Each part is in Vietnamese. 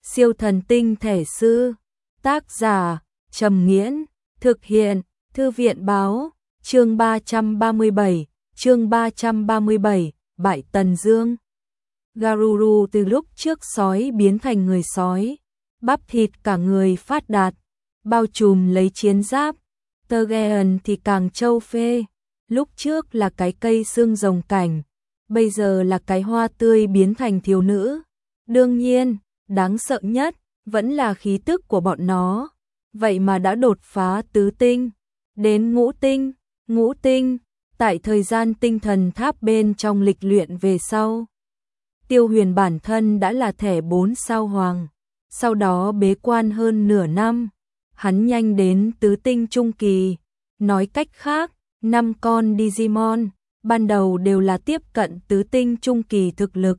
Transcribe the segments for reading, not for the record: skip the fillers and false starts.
Siêu thần tinh thể sư. Tác giả Trầm Nghiễn. Thực hiện Thư viện Báo. Chương 337. Chương 337. Bại Tần Dương. Garuru từ lúc trước sói biến thành người sói, bắp thịt cả người phát đạt, bao trùm lấy chiến giáp. Tergean thì càng châu phê, lúc trước là cái cây xương rồng cảnh, bây giờ là cái hoa tươi biến thành thiếu nữ. Đương nhiên, đáng sợ nhất vẫn là khí tức của bọn nó, vậy mà đã đột phá tứ tinh, đến ngũ tinh. Ngũ tinh, tại thời gian tinh thần tháp bên trong lịch luyện về sau. Tiêu Huyền bản thân đã là thẻ 4 sao hoàng, sau đó bế quan hơn nửa năm, hắn nhanh đến tứ tinh trung kỳ. Nói cách khác, 5 con Digimon ban đầu đều là tiếp cận tứ tinh trung kỳ thực lực.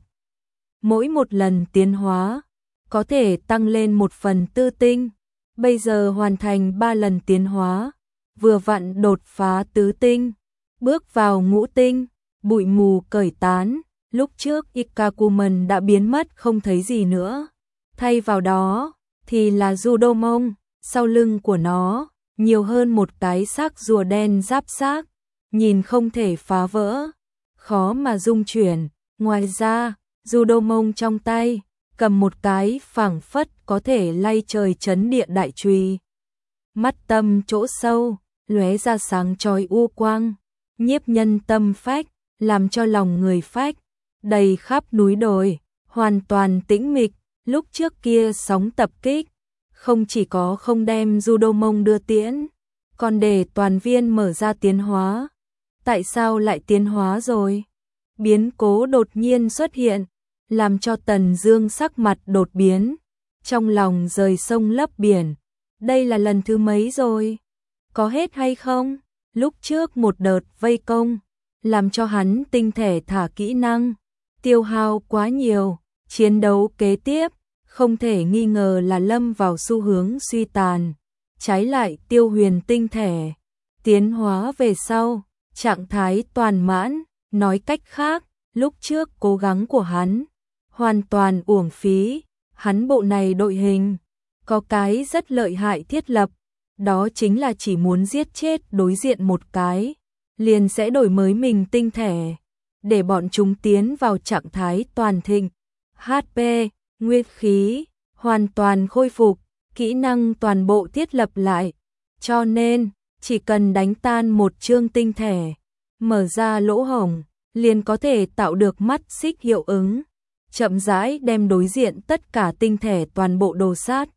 Mỗi một lần tiến hóa có thể tăng lên 1 phần tư tinh, bây giờ hoàn thành 3 lần tiến hóa, vừa vặn đột phá tứ tinh, bước vào ngũ tinh. Bụi mù cởi tán, lúc trước Ikakumen đã biến mất không thấy gì nữa, thay vào đó thì là Judomon. Sau lưng của nó nhiều hơn một cái xác rùa đen giáp xác, nhìn không thể phá vỡ, khó mà dung chuyển. Ngoài ra, Judomon trong tay cầm một cái phảng phất có thể lay trời chấn địa đại chùy, mắt tâm chỗ sâu lóe ra sáng chói u quang, nhiếp nhân tâm phách, làm cho lòng người phách. Đầy khắp núi đồi hoàn toàn tĩnh mịch. Lúc trước kia sóng tập kích không chỉ có không đem Judomon đưa tiễn, còn để toàn viên mở ra tiến hóa. Tại sao lại tiến hóa rồi? Biến cố đột nhiên xuất hiện, làm cho Tần Dương sắc mặt đột biến, trong lòng rời sông lấp biển. Đây là lần thứ mấy rồi? Có hết hay không? Lúc trước một đợt vây công, làm cho hắn tinh thể thả kỹ năng, tiêu hao quá nhiều, chiến đấu kế tiếp không thể nghi ngờ là lâm vào xu hướng suy tàn. Trái lại Tiêu Huyền tinh thể tiến hóa về sau, trạng thái toàn mãn, nói cách khác, lúc trước cố gắng của hắn hoàn toàn uổng phí. Hắn bộ này đội hình có cái rất lợi hại thiết lập, đó chính là chỉ muốn giết chết đối diện một cái, liền sẽ đổi mới mình tinh thể, để bọn chúng tiến vào trạng thái toàn thịnh, HP, nguyên khí hoàn toàn khôi phục, kỹ năng toàn bộ thiết lập lại. Cho nên, chỉ cần đánh tan một chương tinh thể, mở ra lỗ hổng, liền có thể tạo được mắt xích hiệu ứng, chậm rãi đem đối diện tất cả tinh thể toàn bộ đồ sát.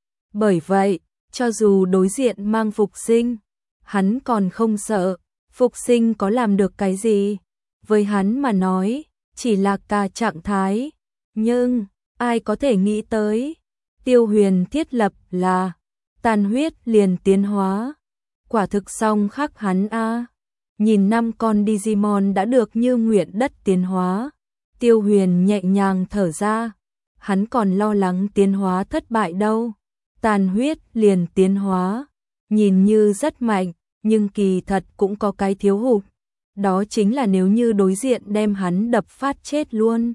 Bởi vậy, cho dù đối diện mang phục sinh, hắn còn không sợ. Phục sinh có làm được cái gì? Với hắn mà nói, chỉ là cả trạng thái. Nhưng, ai có thể nghĩ tới, Tiêu Huyền thiết lập là tàn huyết liền tiến hóa. Quả thực song khắc hắn a. Nhìn 5 con Digimon đã được như nguyện đất tiến hóa, Tiêu Huyền nhẹ nhàng thở ra. Hắn còn lo lắng tiến hóa thất bại đâu. Tàn huyết liền tiến hóa, nhìn như rất mạnh, nhưng kỳ thật cũng có cái thiếu hụt. Đó chính là nếu như đối diện đem hắn đập phát chết luôn,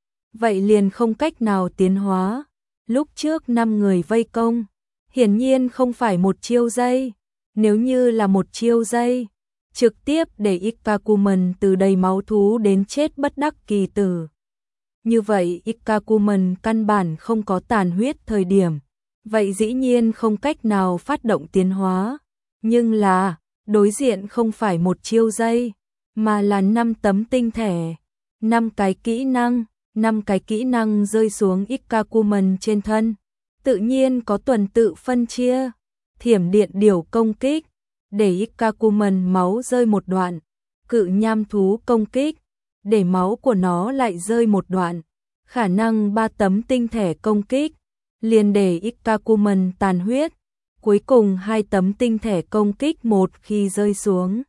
vậy liền không cách nào tiến hóa. Lúc trước 5 người vây công, hiển nhiên không phải một chiêu giây. Nếu như là một chiêu giây, trực tiếp để Ikakumen từ đầy máu thú đến chết bất đắc kỳ tử. Như vậy Ikakumen căn bản không có tàn huyết thời điểm, vậy dĩ nhiên không cách nào phát động tiến hóa. Nhưng là, đối diện không phải một chiêu giây, mà là 5 tấm tinh thể, 5 cái kỹ năng, 5 cái kỹ năng rơi xuống Ikakumen trên thân. Tự nhiên có tuần tự phân chia, thiểm điện điểu công kích, để Ikakumen máu rơi một đoạn, cự nham thú công kích, để máu của nó lại rơi một đoạn, khả năng 3 tấm tinh thể công kích, liền để Ikakumen tàn huyết. Cuối cùng 2 tấm tinh thể công kích một khi rơi xuống,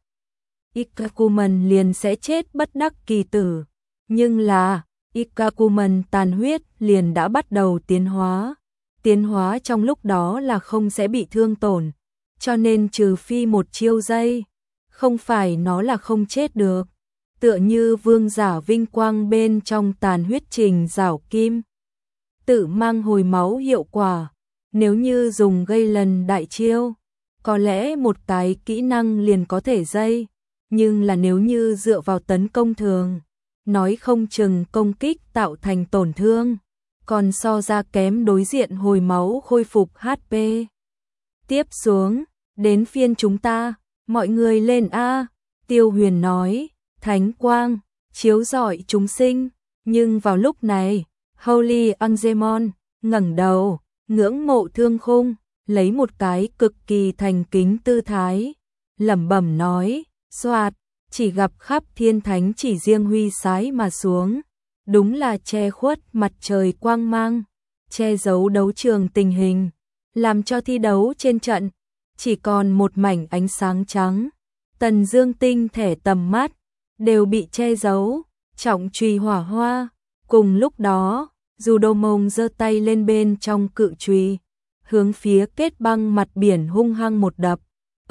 Ikakumen liền sẽ chết bất đắc kỳ tử. Nhưng là, Ikakumen tàn huyết liền đã bắt đầu tiến hóa. Tiến hóa trong lúc đó là không sẽ bị thương tổn, cho nên trừ phi một chiêu giây, không phải nó là không chết được. Tựa như vương giả vinh quang bên trong tàn huyết trình rảo kim. tự mang hồi máu hiệu quả. Nếu như dùng gây lần đại chiêu, có lẽ một cái kỹ năng liền có thể dây, nhưng là nếu như dựa vào tấn công thường, nói không chừng công kích tạo thành tổn thương, còn so ra kém đối diện hồi máu khôi phục HP. Tiếp xuống, đến phiên chúng ta, mọi người lên A, Tiêu Huyền nói, thánh quang, chiếu rọi chúng sinh, nhưng vào lúc này, Holy Angemon ngẩng đầu, ngưỡng mộ Thương Khung, lấy một cái cực kỳ thành kính tư thái, lẩm bẩm nói, xoạt, chỉ gặp khắp thiên thánh chỉ riêng huy sái mà xuống, đúng là che khuất mặt trời quang mang, che giấu đấu trường tình hình, làm cho thi đấu trên trận chỉ còn một mảnh ánh sáng trắng. Tần Dương tinh thể tầm mắt đều bị che giấu, trọng chùy hỏa hoa. Cùng lúc đó, Judo Mông giơ tay lên bên trong cự chùy, hướng phía kết băng mặt biển hung hăng một đập.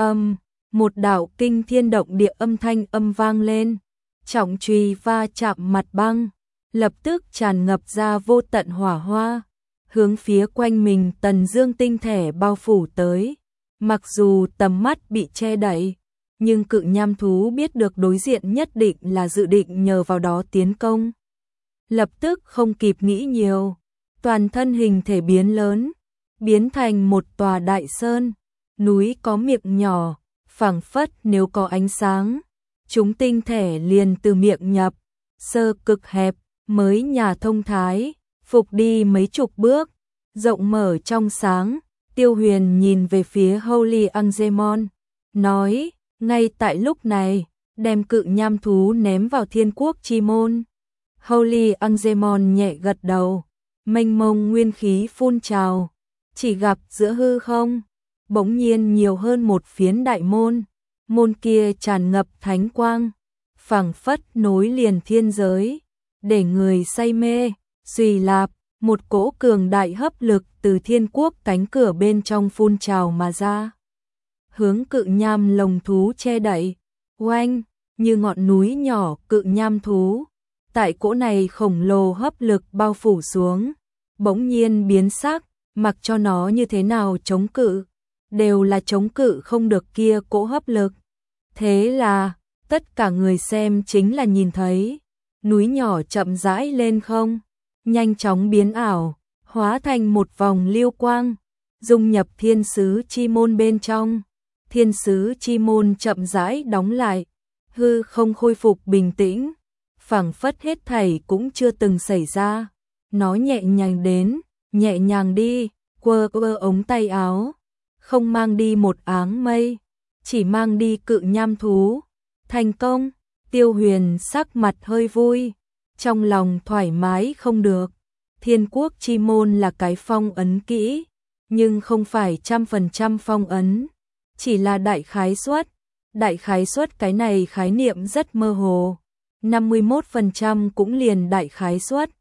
Một đạo kinh thiên động địa âm thanh vang lên, trọng chùy va chạm mặt băng, lập tức tràn ngập ra vô tận hỏa hoa, hướng phía quanh mình Tần Dương tinh thể bao phủ tới. Mặc dù tầm mắt bị che đậy, nhưng cự nham thú biết được đối diện nhất định là dự định nhờ vào đó tiến công. Lập tức không kịp nghĩ nhiều, toàn thân hình thể biến lớn, biến thành một tòa đại sơn, núi có miệng nhỏ, phảng phất nếu có ánh sáng, chúng tinh thể liền từ miệng nhập, sơ cực hẹp, mới nhà thông thái, phục đi mấy chục bước, rộng mở trong sáng. Tiêu Huyền nhìn về phía Holy Angemon, nói, ngay tại lúc này, đem cự nham thú ném vào thiên quốc chi môn. Holy Angemon nhẹ gật đầu, mênh mông nguyên khí phun trào, chỉ gặp giữa hư không, bỗng nhiên nhiều hơn một phiến đại môn, môn kia tràn ngập thánh quang, phảng phất nối liền thiên giới, để người say mê, suy lạp. Một cỗ cường đại hấp lực từ thiên quốc cánh cửa bên trong phun trào mà ra, hướng cự nham lồng thú che đậy, oanh, như ngọn núi nhỏ cự nham thú. Tại cỗ này khổng lồ hấp lực bao phủ xuống, bỗng nhiên biến sắc, mặc cho nó như thế nào chống cự, đều là chống cự không được kia cỗ hấp lực. Thế là, tất cả người xem chính là nhìn thấy, núi nhỏ chậm rãi lên không, nhanh chóng biến ảo, hóa thành một vòng lưu quang, dung nhập thiên sứ chi môn bên trong. Thiên sứ chi môn chậm rãi đóng lại, hư không khôi phục bình tĩnh, phảng phất hết thảy cũng chưa từng xảy ra. Nó nhẹ nhàng đến, nhẹ nhàng đi, quơ quơ ống tay áo, không mang đi một áng mây, chỉ mang đi cự nham thú. Thành công, Tiêu Huyền sắc mặt hơi vui, trong lòng thoải mái không được. Thiên quốc chi môn là cái phong ấn kỹ, nhưng không phải 100% phong ấn, chỉ là đại khái suất. Đại khái suất cái này khái niệm rất mơ hồ, 51% cũng liền đại khái suất,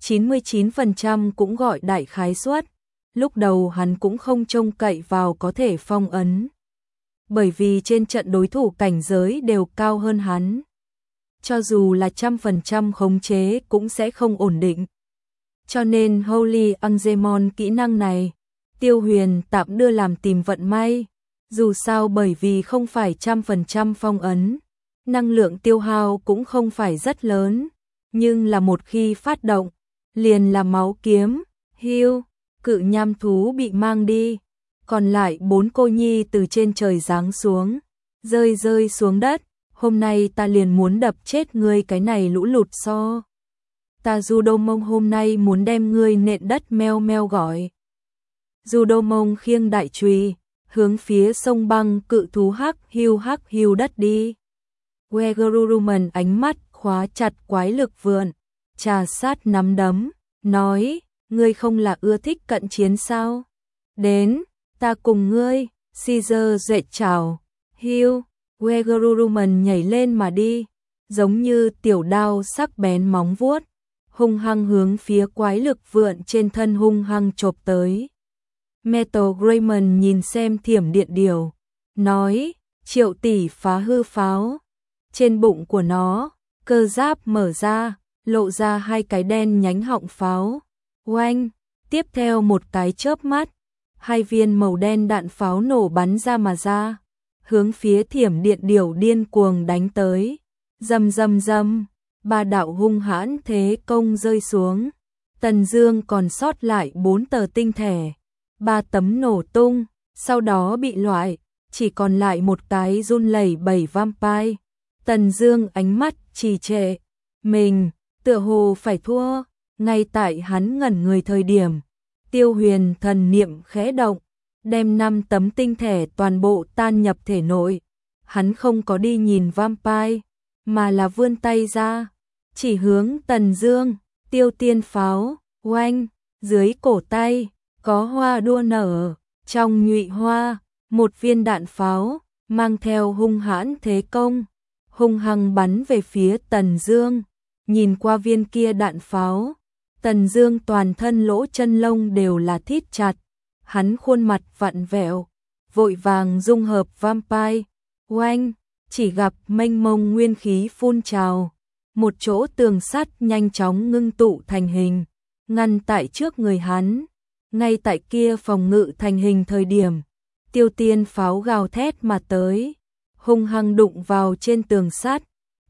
99% cũng gọi đại khái suất. Lúc đầu hắn cũng không trông cậy vào có thể phong ấn, bởi vì trên trận đối thủ cảnh giới đều cao hơn hắn. Cho dù là 100% khống chế cũng sẽ không ổn định. Cho nên Holy Angemon kỹ năng này, Tiêu Huyền tạm đưa làm tìm vận may. Dù sao bởi vì không phải 100% phong ấn, năng lượng tiêu hao cũng không phải rất lớn, nhưng là một khi phát động, liền là máu kiếm, hưu, cự nham thú bị mang đi, còn lại 4 cô nhi từ trên trời giáng xuống, rơi xuống đất. Hôm nay ta liền muốn đập chết ngươi cái này lũ lụt so. Ta Judo Mông hôm nay muốn đem ngươi nện đất meo meo gọi. Judo Mông khiêng đại chùy, hướng phía sông băng cự thú hắc hưu đất đi. Wegeruruman ánh mắt khóa chặt quái lực vượn, trà sát nắm đấm, nói, ngươi không là ưa thích cận chiến sao? Đến, ta cùng ngươi, Caesar dậy chào, hưu. Wegeruruman nhảy lên mà đi, giống như tiểu đao sắc bén móng vuốt, hung hăng hướng phía quái lực vượn trên thân hung hăng chộp tới. Metal Greymon nhìn xem thiểm điện điều, nói, triệu tỷ phá hư pháo. Trên bụng của nó, cơ giáp mở ra, lộ ra 2 cái đen nhánh họng pháo. Oanh, Tiếp theo một cái chớp mắt, hai viên màu đen đạn pháo nổ bắn ra mà ra, hướng phía Thiểm Điện Điểu điên cuồng đánh tới. Rầm rầm rầm, ba đạo hung hãn thế công rơi xuống. Tần Dương còn sót lại 4 tờ tinh thể, 3 tấm nổ tung, sau đó bị loại, chỉ còn lại một cái run lẩy bẩy vampire. Tần Dương ánh mắt trì trệ, mình tựa hồ phải thua. Ngay tại hắn ngẩn người thời điểm, Tiêu Huyền thần niệm khẽ động, đem 5 tấm tinh thể toàn bộ tan nhập thể nội. Hắn không có đi nhìn vampire, mà là vươn tay ra, chỉ hướng Tần Dương. Tiêu tiên pháo, oanh, dưới cổ tay, có hoa đua nở, trong nhụy hoa, một viên đạn pháo, mang theo hung hãn thế công, hung hăng bắn về phía Tần Dương. Nhìn qua viên kia đạn pháo, Tần Dương toàn thân lỗ chân lông đều là thít chặt, hắn khuôn mặt vặn vẹo, vội vàng dung hợp vampire, oanh, chỉ gặp mênh mông nguyên khí phun trào. Một chỗ tường sắt nhanh chóng ngưng tụ thành hình, ngăn tại trước người hắn. Ngay tại kia phòng ngự thành hình thời điểm, Tiêu tiên pháo gào thét mà tới, hung hăng đụng vào trên tường sắt,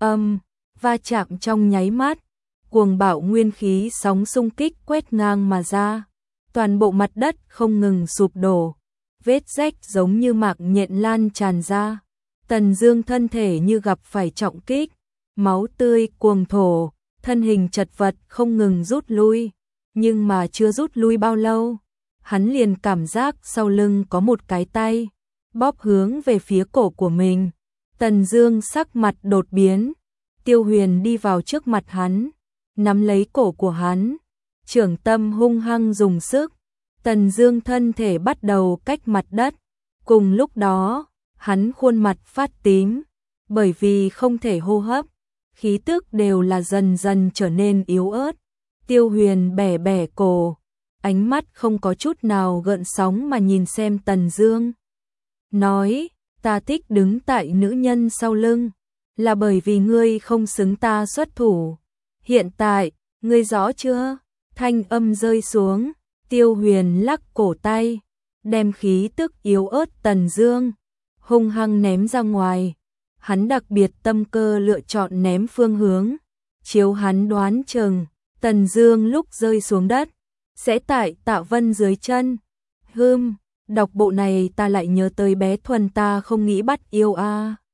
va chạm trong nháy mắt, cuồng bạo nguyên khí sóng xung kích quét ngang mà ra, toàn bộ mặt đất không ngừng sụp đổ, vết rách giống như mạc nhện lan tràn ra. Tần Dương thân thể như gặp phải trọng kích, máu tươi cuồng thổ, thân hình chật vật không ngừng rút lui, nhưng mà chưa rút lui bao lâu, hắn liền cảm giác sau lưng có một cái tay bóp hướng về phía cổ của mình. Tần Dương sắc mặt đột biến, Tiêu Huyền đi vào trước mặt hắn, nắm lấy cổ của hắn, trưởng tâm hung hăng dùng sức. Tần Dương thân thể bắt đầu cách mặt đất, cùng lúc đó, hắn khuôn mặt phát tím, bởi vì không thể hô hấp, khí tức đều là dần dần trở nên yếu ớt. Tiêu Huyền bẻ bẻ cổ, ánh mắt không có chút nào gợn sóng mà nhìn xem Tần Dương. Nói, ta thích đứng tại nữ nhân sau lưng, là bởi vì ngươi không xứng ta xuất thủ. Hiện tại, ngươi rõ chưa? Thanh âm rơi xuống, Tiêu Huyền lắc cổ tay, đem khí tức yếu ớt Tần Dương hung hăng ném ra ngoài. Hắn đặc biệt tâm cơ lựa chọn ném phương hướng, chiếu hắn đoán chừng, Tần Dương lúc rơi xuống đất sẽ tại Tạ Vân dưới chân. Đọc bộ này ta lại nhớ tới bé Thuần ta không nghĩ bắt yêu a.